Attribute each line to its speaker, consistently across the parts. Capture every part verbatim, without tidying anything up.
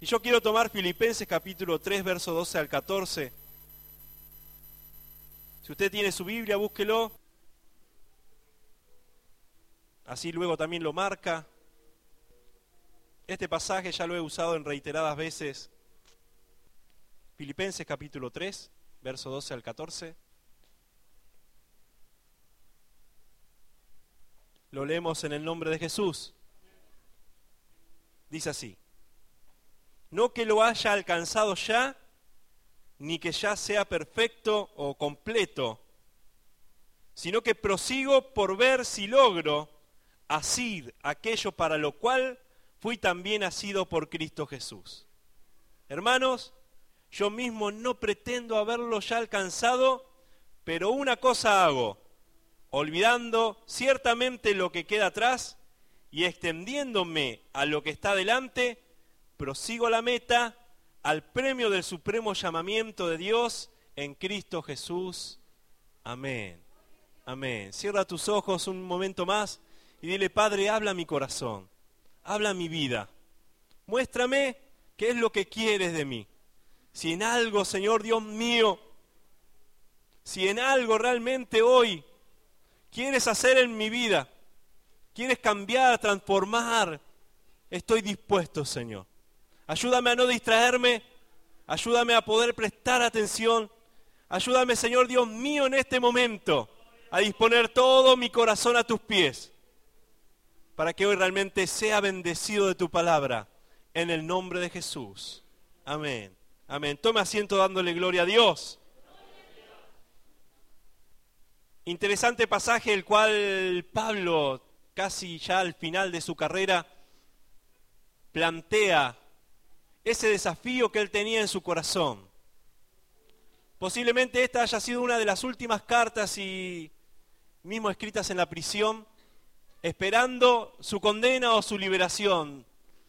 Speaker 1: Y yo quiero tomar Filipenses capítulo tres, verso doce al catorce. Si usted tiene su Biblia, búsquelo. Así luego también lo marca. Este pasaje ya lo he usado en reiteradas veces. Filipenses capítulo tres, verso doce al catorce. Lo leemos en el nombre de Jesús. Dice así: no que lo haya alcanzado ya, ni que ya sea perfecto o completo, sino que prosigo por ver si logro asir aquello para lo cual fui también asido por Cristo Jesús. Hermanos, yo mismo no pretendo haberlo ya alcanzado, pero una cosa hago, olvidando ciertamente lo que queda atrás y extendiéndome a lo que está delante, prosigo la meta, al premio del supremo llamamiento de Dios en Cristo Jesús. Amén. Amén. Cierra tus ojos un momento más y dile: Padre, habla mi corazón, habla mi vida. Muéstrame qué es lo que quieres de mí. Si en algo, Señor Dios mío, si en algo realmente hoy quieres hacer en mi vida, quieres cambiar, transformar, estoy dispuesto, Señor. Ayúdame a no distraerme, ayúdame a poder prestar atención, ayúdame, Señor Dios mío, en este momento, a disponer todo mi corazón a tus pies, para que hoy realmente sea bendecido de tu palabra, en el nombre de Jesús. Amén. Amén. Tome asiento dándole gloria a Dios. Interesante pasaje, el cual Pablo, casi ya al final de su carrera, plantea ese desafío que él tenía en su corazón. Posiblemente esta haya sido una de las últimas cartas y mismo escritas en la prisión, esperando su condena o su liberación.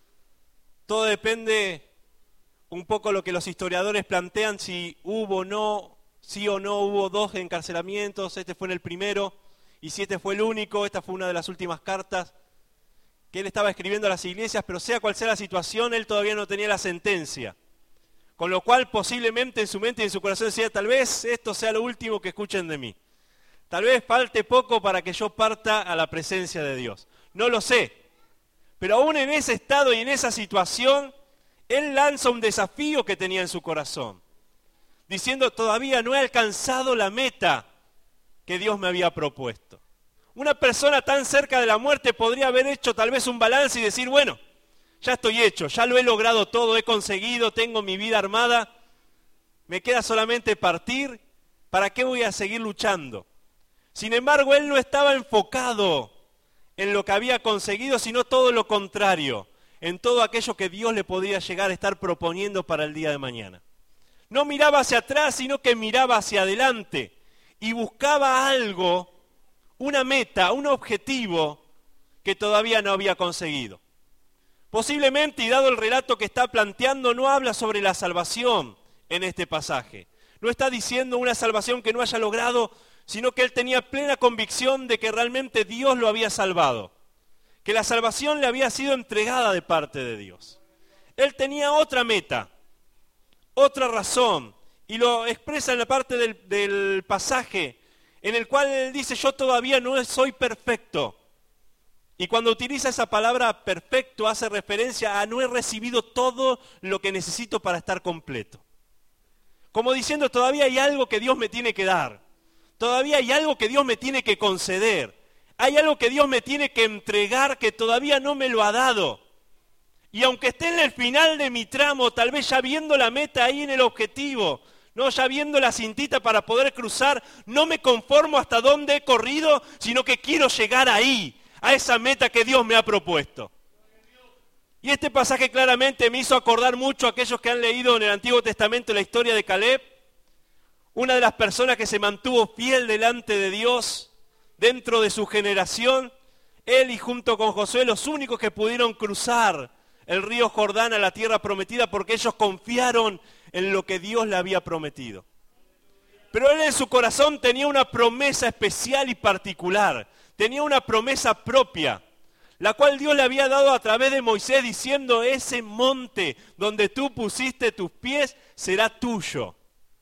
Speaker 1: Todo depende un poco de lo que los historiadores plantean, si hubo o no, sí o no hubo dos encarcelamientos, este fue en el primero, y si este fue el único, esta fue una de las últimas cartas que él estaba escribiendo a las iglesias, pero sea cual sea la situación, él todavía no tenía la sentencia. Con lo cual posiblemente en su mente y en su corazón decía: tal vez esto sea lo último que escuchen de mí. Tal vez falte poco para que yo parta a la presencia de Dios. No lo sé. Pero aún en ese estado y en esa situación, él lanza un desafío que tenía en su corazón, diciendo: todavía no he alcanzado la meta que Dios me había propuesto. Una persona tan cerca de la muerte podría haber hecho tal vez un balance y decir: bueno, ya estoy hecho, ya lo he logrado todo, he conseguido, tengo mi vida armada, me queda solamente partir, ¿para qué voy a seguir luchando? Sin embargo, él no estaba enfocado en lo que había conseguido, sino todo lo contrario, en todo aquello que Dios le podía llegar a estar proponiendo para el día de mañana. No miraba hacia atrás, sino que miraba hacia adelante y buscaba algo, una meta, un objetivo que todavía no había conseguido. Posiblemente, y dado el relato que está planteando, no habla sobre la salvación en este pasaje. No está diciendo una salvación que no haya logrado, sino que él tenía plena convicción de que realmente Dios lo había salvado, que la salvación le había sido entregada de parte de Dios. Él tenía otra meta, otra razón, y lo expresa en la parte del, del pasaje, en el cual él dice: yo todavía no soy perfecto. Y cuando utiliza esa palabra perfecto, hace referencia a no he recibido todo lo que necesito para estar completo. Como diciendo: todavía hay algo que Dios me tiene que dar. Todavía hay algo que Dios me tiene que conceder. Hay algo que Dios me tiene que entregar que todavía no me lo ha dado. Y aunque esté en el final de mi tramo, tal vez ya viendo la meta ahí en el objetivo, no, ya viendo la cintita para poder cruzar, no me conformo hasta dónde he corrido, sino que quiero llegar ahí, a esa meta que Dios me ha propuesto. Y este pasaje claramente me hizo acordar mucho a aquellos que han leído en el Antiguo Testamento la historia de Caleb, una de las personas que se mantuvo fiel delante de Dios dentro de su generación. Él y junto con Josué, los únicos que pudieron cruzar el río Jordán a la tierra prometida, porque ellos confiaron en lo que Dios le había prometido. Pero él en su corazón tenía una promesa especial y particular, tenía una promesa propia, la cual Dios le había dado a través de Moisés, diciendo, ese monte donde tú pusiste tus pies será tuyo.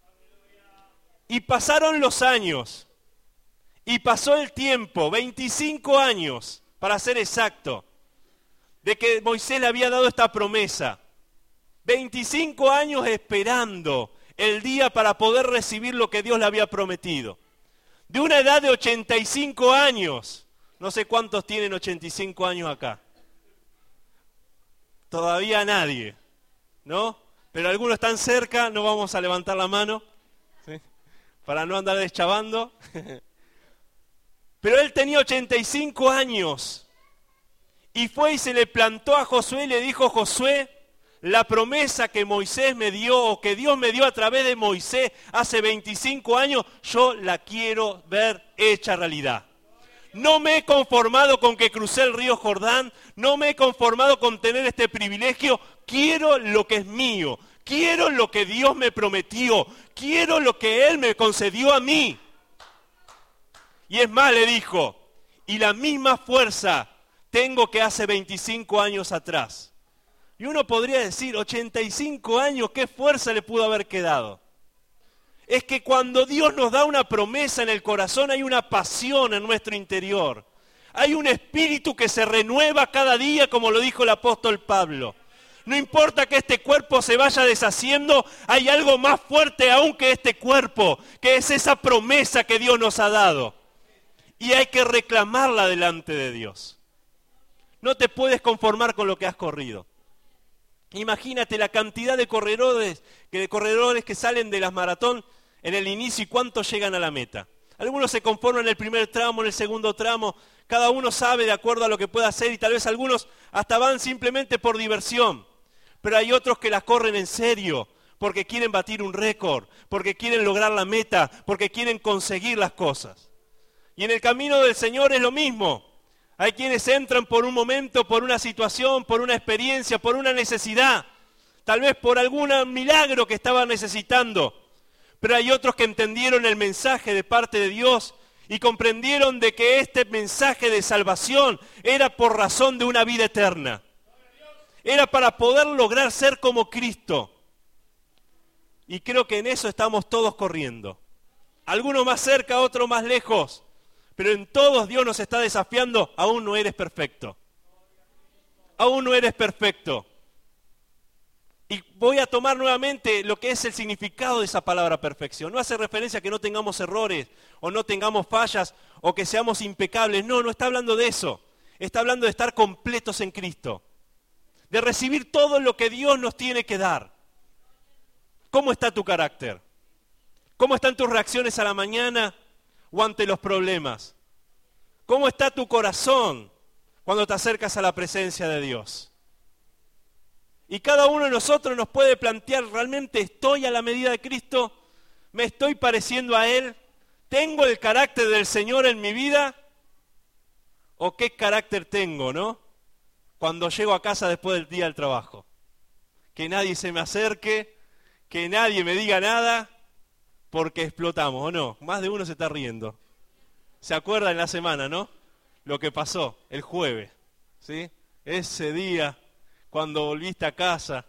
Speaker 1: Y pasaron los años, y pasó el tiempo, veinticinco años, para ser exacto, de que Moisés le había dado esta promesa. veinticinco años esperando el día para poder recibir lo que Dios le había prometido. De una edad de ochenta y cinco años, no sé cuántos tienen ochenta y cinco años acá. Todavía nadie, ¿no? Pero algunos están cerca, no vamos a levantar la mano, ¿sí? Para no andar deschavando. Pero él tenía ochenta y cinco años y fue y se le plantó a Josué y le dijo, Josué, la promesa que Moisés me dio, o que Dios me dio a través de Moisés hace veinticinco años, yo la quiero ver hecha realidad. No me he conformado con que crucé el río Jordán, no me he conformado con tener este privilegio, quiero lo que es mío, quiero lo que Dios me prometió, quiero lo que Él me concedió a mí. Y es más, le dijo, y la misma fuerza tengo que hace veinticinco años atrás. Y uno podría decir, ochenta y cinco años, ¿qué fuerza le pudo haber quedado? Es que cuando Dios nos da una promesa en el corazón, hay una pasión en nuestro interior. Hay un espíritu que se renueva cada día, como lo dijo el apóstol Pablo. No importa que este cuerpo se vaya deshaciendo, hay algo más fuerte aún que este cuerpo, que es esa promesa que Dios nos ha dado. Y hay que reclamarla delante de Dios. No te puedes conformar con lo que has corrido. Imagínate la cantidad de corredores, de corredores que salen de las maratón en el inicio y cuántos llegan a la meta. Algunos se conforman en el primer tramo, en el segundo tramo, cada uno sabe de acuerdo a lo que pueda hacer y tal vez algunos hasta van simplemente por diversión. Pero hay otros que las corren en serio, porque quieren batir un récord, porque quieren lograr la meta, porque quieren conseguir las cosas. Y en el camino del Señor es lo mismo. Hay quienes entran por un momento, por una situación, por una experiencia, por una necesidad, tal vez por algún milagro que estaban necesitando. Pero hay otros que entendieron el mensaje de parte de Dios y comprendieron de que este mensaje de salvación era por razón de una vida eterna. Era para poder lograr ser como Cristo. Y creo que en eso estamos todos corriendo. Algunos más cerca, otros más lejos. Pero en todos Dios nos está desafiando, aún no eres perfecto. Aún no eres perfecto. Y voy a tomar nuevamente lo que es el significado de esa palabra perfección. No hace referencia a que no tengamos errores, o no tengamos fallas, o que seamos impecables. No, no está hablando de eso. Está hablando de estar completos en Cristo. De recibir todo lo que Dios nos tiene que dar. ¿Cómo está tu carácter? ¿Cómo están tus reacciones a la mañana o ante los problemas? ¿Cómo está tu corazón cuando te acercas a la presencia de Dios? Y cada uno de nosotros nos puede plantear, ¿realmente estoy a la medida de Cristo? ¿Me estoy pareciendo a Él? ¿Tengo el carácter del Señor en mi vida? ¿O qué carácter tengo, no? Cuando llego a casa después del día del trabajo. Que nadie se me acerque, que nadie me diga nada, porque explotamos, ¿o no? Más de uno se está riendo. ¿Se acuerda en la semana, no? Lo que pasó el jueves, ¿sí? Ese día, cuando volviste a casa,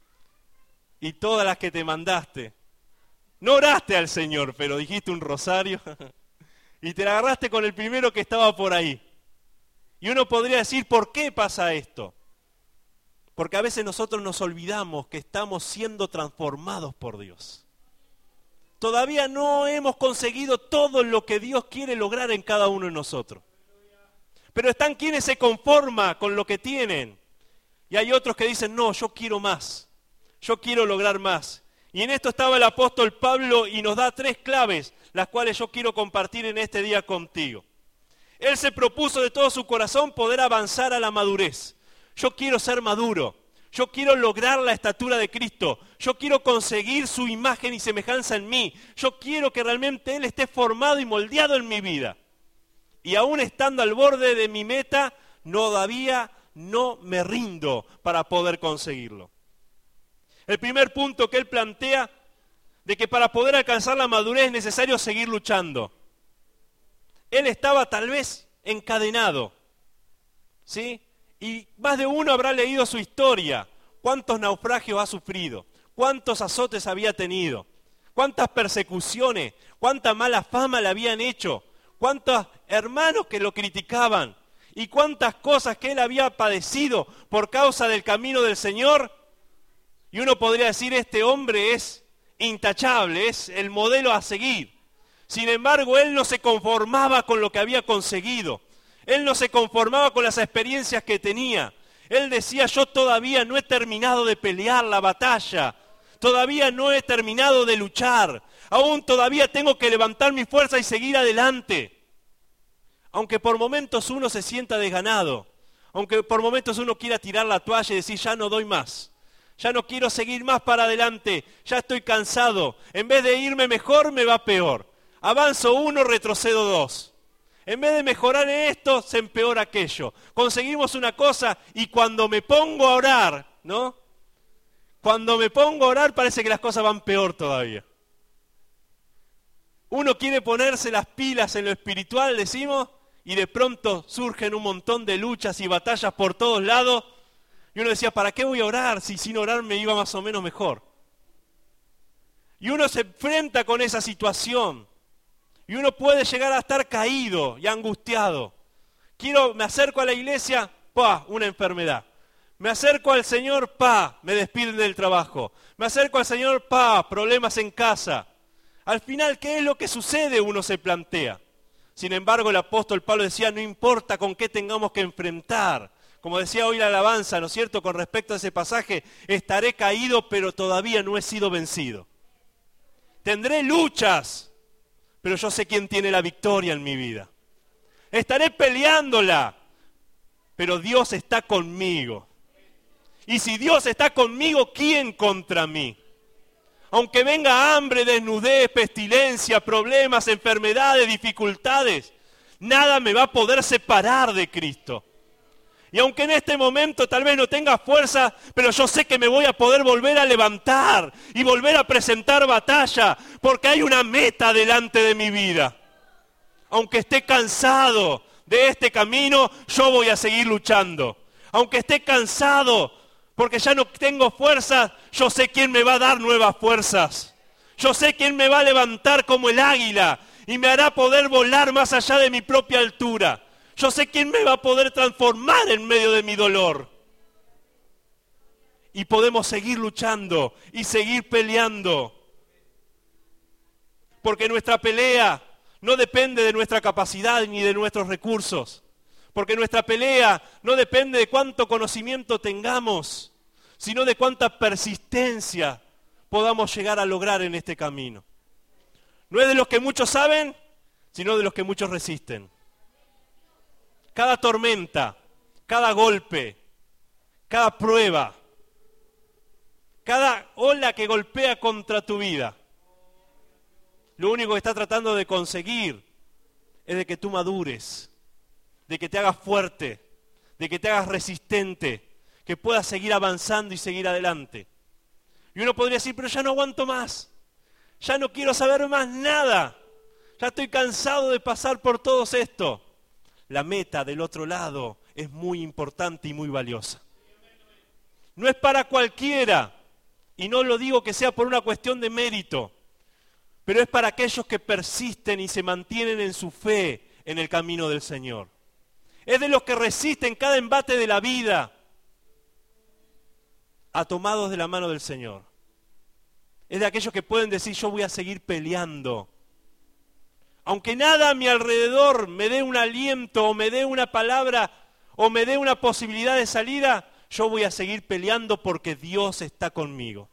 Speaker 1: y todas las que te mandaste, no oraste al Señor, pero dijiste un rosario, y te la agarraste con el primero que estaba por ahí. Y uno podría decir, ¿por qué pasa esto? Porque a veces nosotros nos olvidamos que estamos siendo transformados por Dios. Todavía no hemos conseguido todo lo que Dios quiere lograr en cada uno de nosotros. Pero están quienes se conforman con lo que tienen. Y hay otros que dicen, no, yo quiero más. Yo quiero lograr más. Y en esto estaba el apóstol Pablo y nos da tres claves, las cuales yo quiero compartir en este día contigo. Él se propuso de todo su corazón poder avanzar a la madurez. Yo quiero ser maduro. Yo quiero lograr la estatura de Cristo. Yo quiero conseguir su imagen y semejanza en mí. Yo quiero que realmente Él esté formado y moldeado en mi vida. Y aún estando al borde de mi meta, todavía no me rindo para poder conseguirlo. El primer punto que él plantea, de que para poder alcanzar la madurez es necesario seguir luchando. Él estaba tal vez encadenado, ¿sí? Y más de uno habrá leído su historia, cuántos naufragios ha sufrido, cuántos azotes había tenido, cuántas persecuciones, cuánta mala fama le habían hecho, cuántos hermanos que lo criticaban y cuántas cosas que él había padecido por causa del camino del Señor. Y uno podría decir, este hombre es intachable, es el modelo a seguir. Sin embargo, él no se conformaba con lo que había conseguido. Él no se conformaba con las experiencias que tenía. Él decía, yo todavía no he terminado de pelear la batalla. Todavía no he terminado de luchar. Aún todavía tengo que levantar mi fuerza y seguir adelante. Aunque por momentos uno se sienta desganado. Aunque por momentos uno quiera tirar la toalla y decir, ya no doy más. Ya no quiero seguir más para adelante. Ya estoy cansado. En vez de irme mejor, me va peor. Avanzo uno, retrocedo dos. En vez de mejorar en esto, se empeora aquello. Conseguimos una cosa y cuando me pongo a orar, ¿no? Cuando me pongo a orar parece que las cosas van peor todavía. Uno quiere ponerse las pilas en lo espiritual, decimos, y de pronto surgen un montón de luchas y batallas por todos lados. Y uno decía, ¿para qué voy a orar si sin orar me iba más o menos mejor? Y uno se enfrenta con esa situación. Y uno puede llegar a estar caído y angustiado. Quiero, me acerco a la iglesia, ¡pah!, una enfermedad. Me acerco al Señor, ¡pah!, me despiden del trabajo. Me acerco al Señor, ¡pah!, problemas en casa. Al final, ¿qué es lo que sucede? Uno se plantea. Sin embargo, el apóstol Pablo decía, no importa con qué tengamos que enfrentar. Como decía hoy la alabanza, ¿no es cierto?, con respecto a ese pasaje, estaré caído, pero todavía no he sido vencido. Tendré luchas, pero yo sé quién tiene la victoria en mi vida. Estaré peleándola, pero Dios está conmigo. Y si Dios está conmigo, ¿quién contra mí? Aunque venga hambre, desnudez, pestilencia, problemas, enfermedades, dificultades, nada me va a poder separar de Cristo. Y aunque en este momento tal vez no tenga fuerza, pero yo sé que me voy a poder volver a levantar y volver a presentar batalla, porque hay una meta delante de mi vida. Aunque esté cansado de este camino, yo voy a seguir luchando. Aunque esté cansado, porque ya no tengo fuerzas, yo sé quién me va a dar nuevas fuerzas. Yo sé quién me va a levantar como el águila y me hará poder volar más allá de mi propia altura. Yo sé quién me va a poder transformar en medio de mi dolor. Y podemos seguir luchando y seguir peleando. Porque nuestra pelea no depende de nuestra capacidad ni de nuestros recursos. Porque nuestra pelea no depende de cuánto conocimiento tengamos, sino de cuánta persistencia podamos llegar a lograr en este camino. No es de los que muchos saben, sino de los que muchos resisten. Cada tormenta, cada golpe, cada prueba, cada ola que golpea contra tu vida, lo único que está tratando de conseguir es de que tú madures, de que te hagas fuerte, de que te hagas resistente, que puedas seguir avanzando y seguir adelante. Y uno podría decir, pero ya no aguanto más, ya no quiero saber más nada, ya estoy cansado de pasar por todo esto. La meta del otro lado es muy importante y muy valiosa. No es para cualquiera, y no lo digo que sea por una cuestión de mérito, pero es para aquellos que persisten y se mantienen en su fe en el camino del Señor. Es de los que resisten cada embate de la vida, atomados de la mano del Señor. Es de aquellos que pueden decir, yo voy a seguir peleando. Aunque nada a mi alrededor me dé un aliento, o me dé una palabra, o me dé una posibilidad de salida, yo voy a seguir peleando porque Dios está conmigo.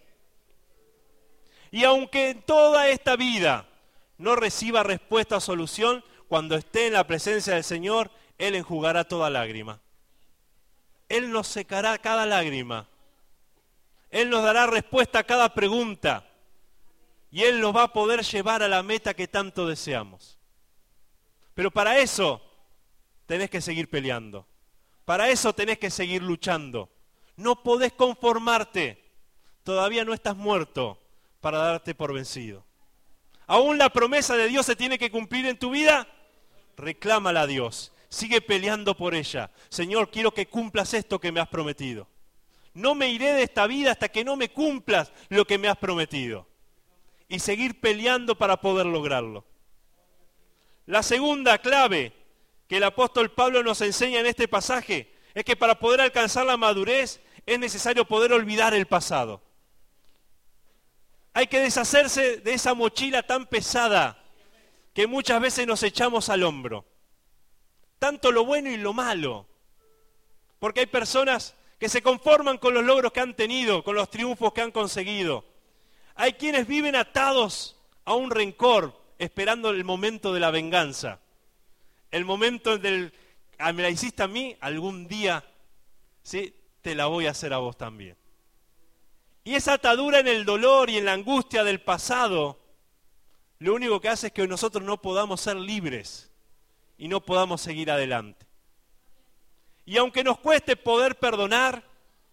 Speaker 1: Y aunque en toda esta vida no reciba respuesta o solución, cuando esté en la presencia del Señor, Él enjugará toda lágrima. Él nos secará cada lágrima. Él nos dará respuesta a cada pregunta. Y Él nos va a poder llevar a la meta que tanto deseamos. Pero para eso tenés que seguir peleando. Para eso tenés que seguir luchando. No podés conformarte. Todavía no estás muerto para darte por vencido. ¿Aún la promesa de Dios se tiene que cumplir en tu vida? Reclámala a Dios. sigue peleando por ella. Señor, quiero que cumplas esto que me has prometido. No me iré de esta vida hasta que no me cumplas lo que me has prometido. Y seguir peleando para poder lograrlo. La segunda clave que el apóstol Pablo nos enseña en este pasaje es que para poder alcanzar la madurez es necesario poder olvidar el pasado. Hay que deshacerse de esa mochila tan pesada que muchas veces nos echamos al hombro. Tanto lo bueno y lo malo. Porque hay personas que se conforman con los logros que han tenido, con los triunfos que han conseguido. Hay quienes viven atados a un rencor, esperando el momento de la venganza. El momento del, ah, me la hiciste a mí, algún día, ¿sí?, te la voy a hacer a vos también. Y esa atadura en el dolor y en la angustia del pasado, lo único que hace es que nosotros no podamos ser libres y no podamos seguir adelante. Y aunque nos cueste poder perdonar,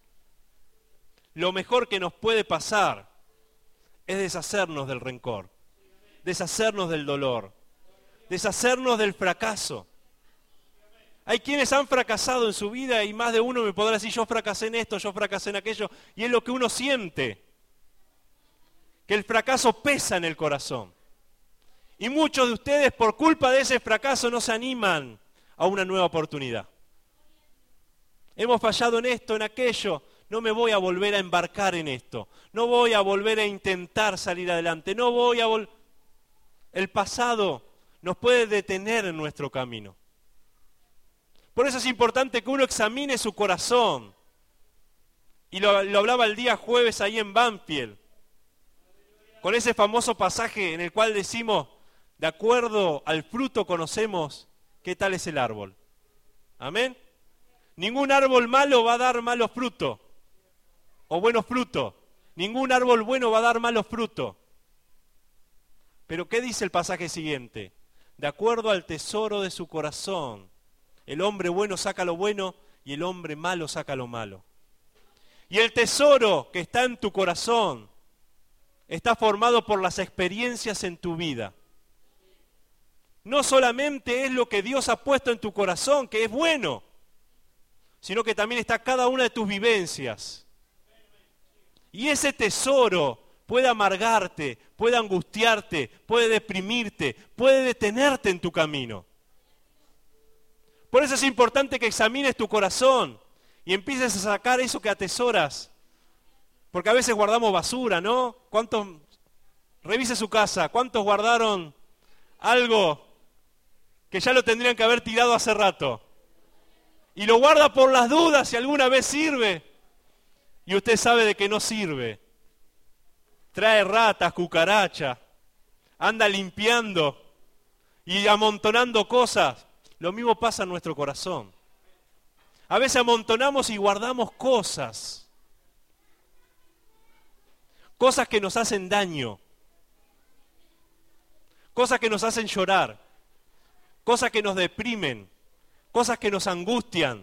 Speaker 1: lo mejor que nos puede pasar es deshacernos del rencor, deshacernos del dolor, deshacernos del fracaso. Hay quienes han fracasado en su vida y más de uno me podrá decir, yo fracasé en esto, yo fracasé en aquello, y es lo que uno siente, que el fracaso pesa en el corazón. Y muchos de ustedes por culpa de ese fracaso no se animan a una nueva oportunidad. Hemos fallado en esto, en aquello, no me voy a volver a embarcar en esto, no voy a volver a intentar salir adelante, no voy a volver... El pasado nos puede detener en nuestro camino. Por eso es importante que uno examine su corazón. Y lo, lo hablaba el día jueves ahí en Banfield, con ese famoso pasaje en el cual decimos, de acuerdo al fruto conocemos qué tal es el árbol. ¿Amén? Ningún árbol malo va a dar malos frutos, o buenos frutos. Ningún árbol bueno va a dar malos frutos. Pero ¿qué dice el pasaje siguiente? De acuerdo al tesoro de su corazón, el hombre bueno saca lo bueno y el hombre malo saca lo malo. Y el tesoro que está en tu corazón está formado por las experiencias en tu vida. No solamente es lo que Dios ha puesto en tu corazón, que es bueno, sino que también está cada una de tus vivencias. Y ese tesoro puede amargarte, puede angustiarte, puede deprimirte, puede detenerte en tu camino. Por eso es importante que examines tu corazón y empieces a sacar eso que atesoras. Porque a veces guardamos basura, ¿no? ¿Cuántos? Revise su casa, ¿cuántos guardaron algo que ya lo tendrían que haber tirado hace rato? Y lo guarda por las dudas si alguna vez sirve. Y usted sabe de que no sirve. Trae ratas, cucarachas, anda limpiando y amontonando cosas. Lo mismo pasa en nuestro corazón. A veces amontonamos y guardamos cosas. Cosas que nos hacen daño. Cosas que nos hacen llorar. Cosas que nos deprimen. Cosas que nos angustian.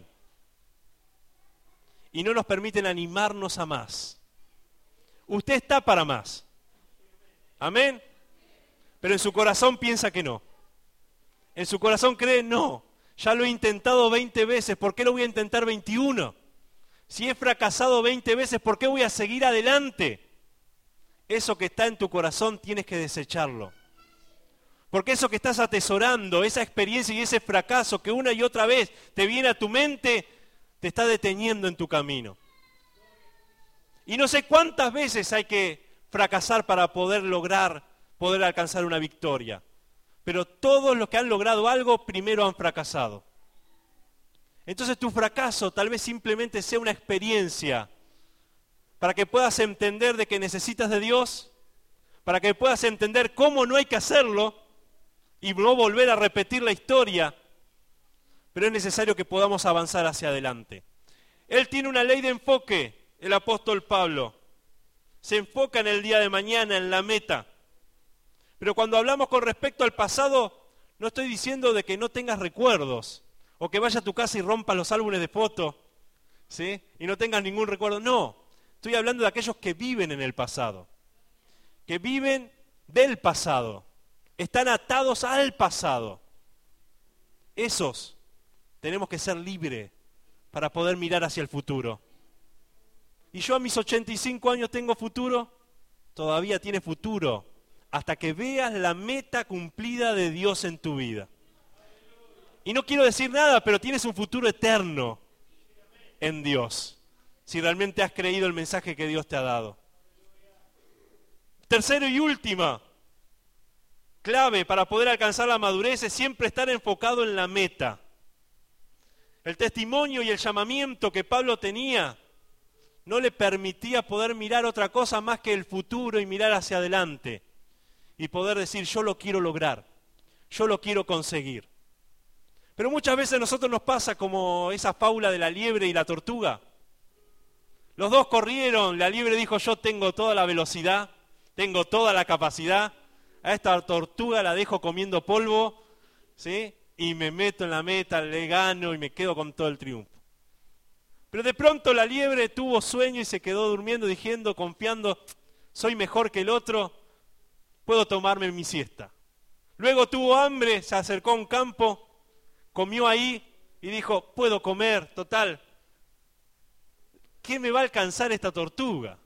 Speaker 1: Y no nos permiten animarnos a más. Usted está para más. Amén. Pero en su corazón piensa que no. En su corazón cree, no, ya lo he intentado veinte veces, ¿por qué lo voy a intentar veintiuno? Si he fracasado veinte veces, ¿por qué voy a seguir adelante? Eso que está en tu corazón tienes que desecharlo. Porque eso que estás atesorando, esa experiencia y ese fracaso que una y otra vez te viene a tu mente, te está deteniendo en tu camino. Y no sé cuántas veces hay que fracasar para poder lograr, poder alcanzar una victoria. Pero todos los que han logrado algo, primero han fracasado. Entonces tu fracaso tal vez simplemente sea una experiencia para que puedas entender de que necesitas de Dios, para que puedas entender cómo no hay que hacerlo y no volver a repetir la historia, pero es necesario que podamos avanzar hacia adelante. Él tiene una ley de enfoque, el apóstol Pablo. Se enfoca en el día de mañana, en la meta. Pero cuando hablamos con respecto al pasado, no estoy diciendo de que no tengas recuerdos, o que vayas a tu casa y rompas los álbumes de fotos, ¿sí?, y no tengas ningún recuerdo. No, estoy hablando de aquellos que viven en el pasado, que viven del pasado, están atados al pasado. Esos tenemos que ser libres para poder mirar hacia el futuro. Y yo a mis ochenta y cinco años tengo futuro, todavía tiene futuro, hasta que veas la meta cumplida de Dios en tu vida. Y no quiero decir nada, pero tienes un futuro eterno en Dios, si realmente has creído el mensaje que Dios te ha dado. Tercero y última clave para poder alcanzar la madurez es siempre estar enfocado en la meta. El testimonio y el llamamiento que Pablo tenía no le permitía poder mirar otra cosa más que el futuro y mirar hacia adelante y poder decir, yo lo quiero lograr, yo lo quiero conseguir. Pero muchas veces a nosotros nos pasa como esa fábula de la liebre y la tortuga. Los dos corrieron, la liebre dijo, yo tengo toda la velocidad, tengo toda la capacidad, a esta tortuga la dejo comiendo polvo, ¿sí? Y me meto en la meta, le gano y me quedo con todo el triunfo. Pero de pronto la liebre tuvo sueño y se quedó durmiendo, diciendo, confiando, soy mejor que el otro, puedo tomarme mi siesta. Luego tuvo hambre, se acercó a un campo, comió ahí y dijo, puedo comer, total, ¿qué me va a alcanzar esta tortuga?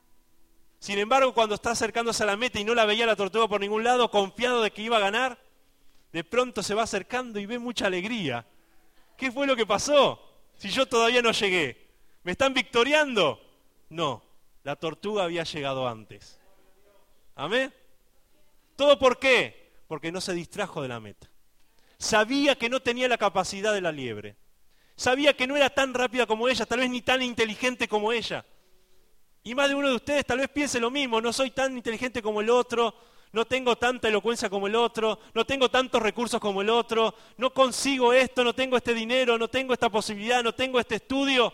Speaker 1: Sin embargo, cuando está acercándose a la meta y no la veía la tortuga por ningún lado, confiado de que iba a ganar, de pronto se va acercando y ve mucha alegría. ¿Qué fue lo que pasó? Si yo todavía no llegué, ¿me están victoriando? No, la tortuga había llegado antes. ¿Amén? ¿Todo por qué? Porque no se distrajo de la meta. Sabía que no tenía la capacidad de la liebre. Sabía que no era tan rápida como ella, tal vez ni tan inteligente como ella. Y más de uno de ustedes tal vez piense lo mismo, no soy tan inteligente como el otro, no tengo tanta elocuencia como el otro, no tengo tantos recursos como el otro, no consigo esto, no tengo este dinero, no tengo esta posibilidad, no tengo este estudio.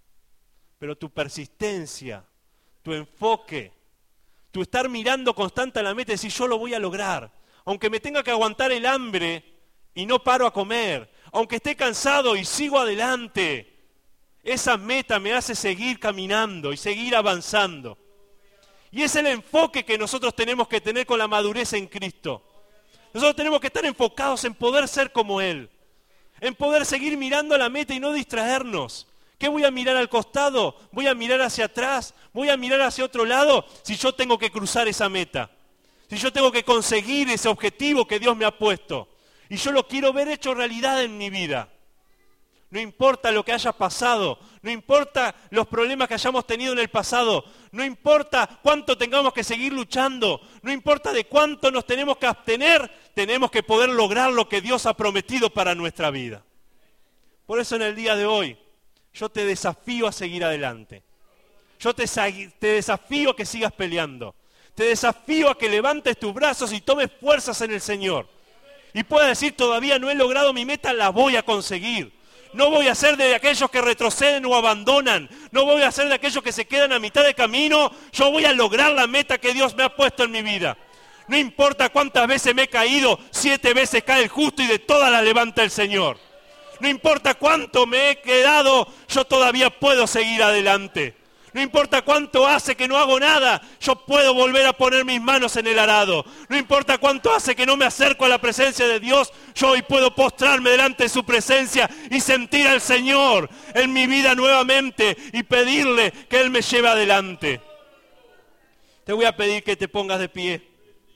Speaker 1: Pero tu persistencia, tu enfoque, tu estar mirando constante a la meta y decir yo lo voy a lograr, aunque me tenga que aguantar el hambre y no paro a comer, aunque esté cansado y sigo adelante, esa meta me hace seguir caminando y seguir avanzando. Y es el enfoque que nosotros tenemos que tener con la madurez en Cristo. Nosotros tenemos que estar enfocados en poder ser como Él, en poder seguir mirando a la meta y no distraernos. ¿Qué voy a mirar al costado? ¿Voy a mirar hacia atrás? ¿Voy a mirar hacia otro lado? Si yo tengo que cruzar esa meta, si yo tengo que conseguir ese objetivo que Dios me ha puesto, y yo lo quiero ver hecho realidad en mi vida. No importa lo que haya pasado, no importa los problemas que hayamos tenido en el pasado, no importa cuánto tengamos que seguir luchando, no importa de cuánto nos tenemos que abstener, tenemos que poder lograr lo que Dios ha prometido para nuestra vida. Por eso en el día de hoy, yo te desafío a seguir adelante. Yo te, te desafío a que sigas peleando. Te desafío a que levantes tus brazos y tomes fuerzas en el Señor. Y puedas decir, todavía no he logrado mi meta, la voy a conseguir. No voy a ser de aquellos que retroceden o abandonan. No voy a ser de aquellos que se quedan a mitad de camino. Yo voy a lograr la meta que Dios me ha puesto en mi vida. No importa cuántas veces me he caído, siete veces cae el justo y de todas las levanta el Señor. No importa cuánto me he quedado, yo todavía puedo seguir adelante. No importa cuánto hace que no hago nada, yo puedo volver a poner mis manos en el arado. No importa cuánto hace que no me acerco a la presencia de Dios, yo hoy puedo postrarme delante de su presencia y sentir al Señor en mi vida nuevamente y pedirle que Él me lleve adelante. Te voy a pedir que te pongas de pie.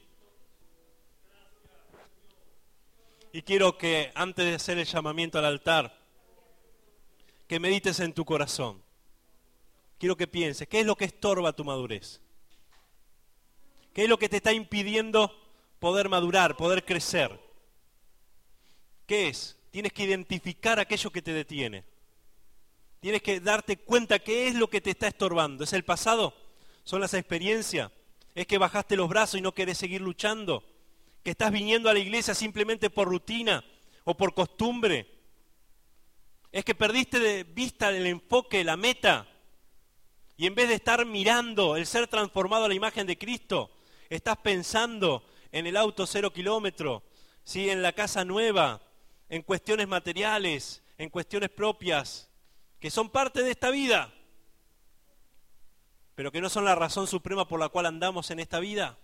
Speaker 1: Y quiero que antes de hacer el llamamiento al altar, que medites en tu corazón. Quiero que pienses, ¿qué es lo que estorba tu madurez? ¿Qué es lo que te está impidiendo poder madurar, poder crecer? ¿Qué es? Tienes que identificar aquello que te detiene. Tienes que darte cuenta qué es lo que te está estorbando. ¿Es el pasado? ¿Son las experiencias? ¿Es que bajaste los brazos y no querés seguir luchando? ¿Que estás viniendo a la iglesia simplemente por rutina o por costumbre? ¿Es que perdiste de vista el enfoque, la meta? Y en vez de estar mirando el ser transformado a la imagen de Cristo, estás pensando en el auto cero kilómetro, ¿sí? En la casa nueva, en cuestiones materiales, en cuestiones propias, que son parte de esta vida, pero que no son la razón suprema por la cual andamos en esta vida.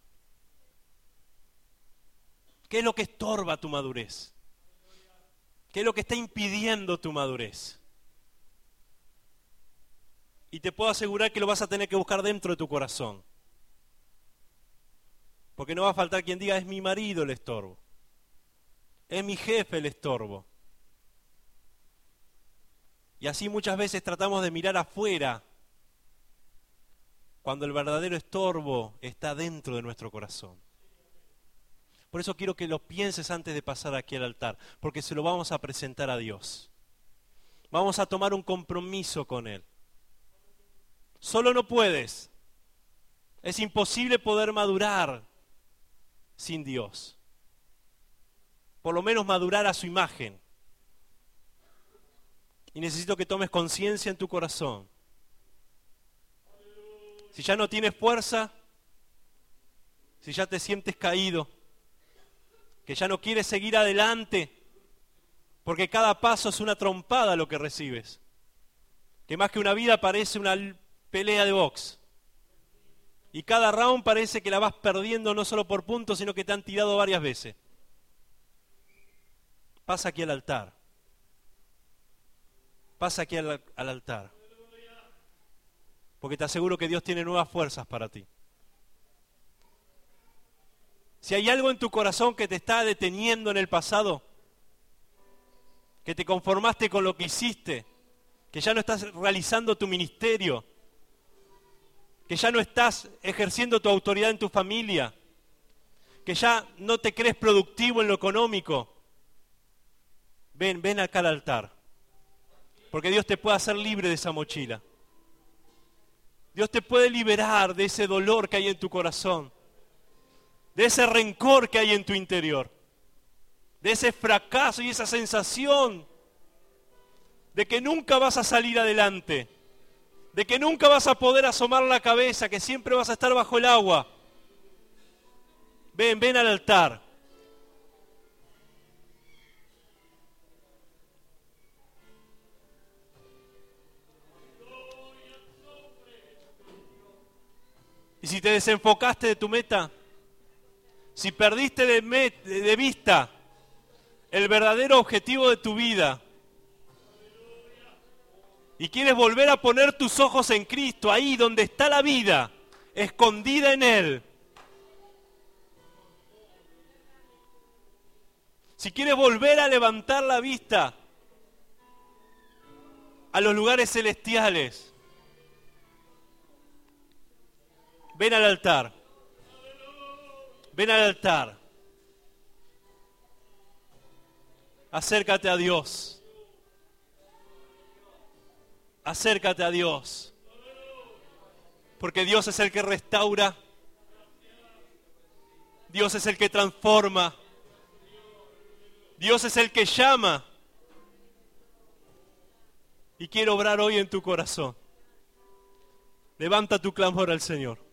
Speaker 1: ¿Qué es lo que estorba tu madurez? ¿Qué es lo que está impidiendo tu madurez? Y te puedo asegurar que lo vas a tener que buscar dentro de tu corazón. Porque no va a faltar quien diga, es mi marido el estorbo. Es mi jefe el estorbo. Y así muchas veces tratamos de mirar afuera, cuando el verdadero estorbo está dentro de nuestro corazón. Por eso quiero que lo pienses antes de pasar aquí al altar, porque se lo vamos a presentar a Dios. Vamos a tomar un compromiso con Él. Solo no puedes. Es imposible poder madurar sin Dios. Por lo menos madurar a su imagen. Y necesito que tomes conciencia en tu corazón. Si ya no tienes fuerza, si ya te sientes caído, que ya no quieres seguir adelante, porque cada paso es una trompada lo que recibes. Que más que una vida parece una pelea de box. Y cada round parece que la vas perdiendo no solo por puntos, sino que te han tirado varias veces. Pasa aquí al altar. Pasa aquí al, al altar. Porque te aseguro que Dios tiene nuevas fuerzas para ti. Si hay algo en tu corazón que te está deteniendo en el pasado, que te conformaste con lo que hiciste, que ya no estás realizando tu ministerio, que ya no estás ejerciendo tu autoridad en tu familia, que ya no te crees productivo en lo económico, ven, ven acá al altar, porque Dios te puede hacer libre de esa mochila. Dios te puede liberar de ese dolor que hay en tu corazón, de ese rencor que hay en tu interior, de ese fracaso y esa sensación de que nunca vas a salir adelante, de que nunca vas a poder asomar la cabeza, que siempre vas a estar bajo el agua. Ven, ven al altar. Y si te desenfocaste de tu meta, si perdiste de, met- de vista el verdadero objetivo de tu vida, y quieres volver a poner tus ojos en Cristo, ahí donde está la vida, escondida en Él. Si quieres volver a levantar la vista a los lugares celestiales, ven al altar. Ven al altar. Acércate a Dios. Acércate a Dios. Porque Dios es el que restaura. Dios es el que transforma. Dios es el que llama. Y quiero obrar hoy en tu corazón. Levanta tu clamor al Señor.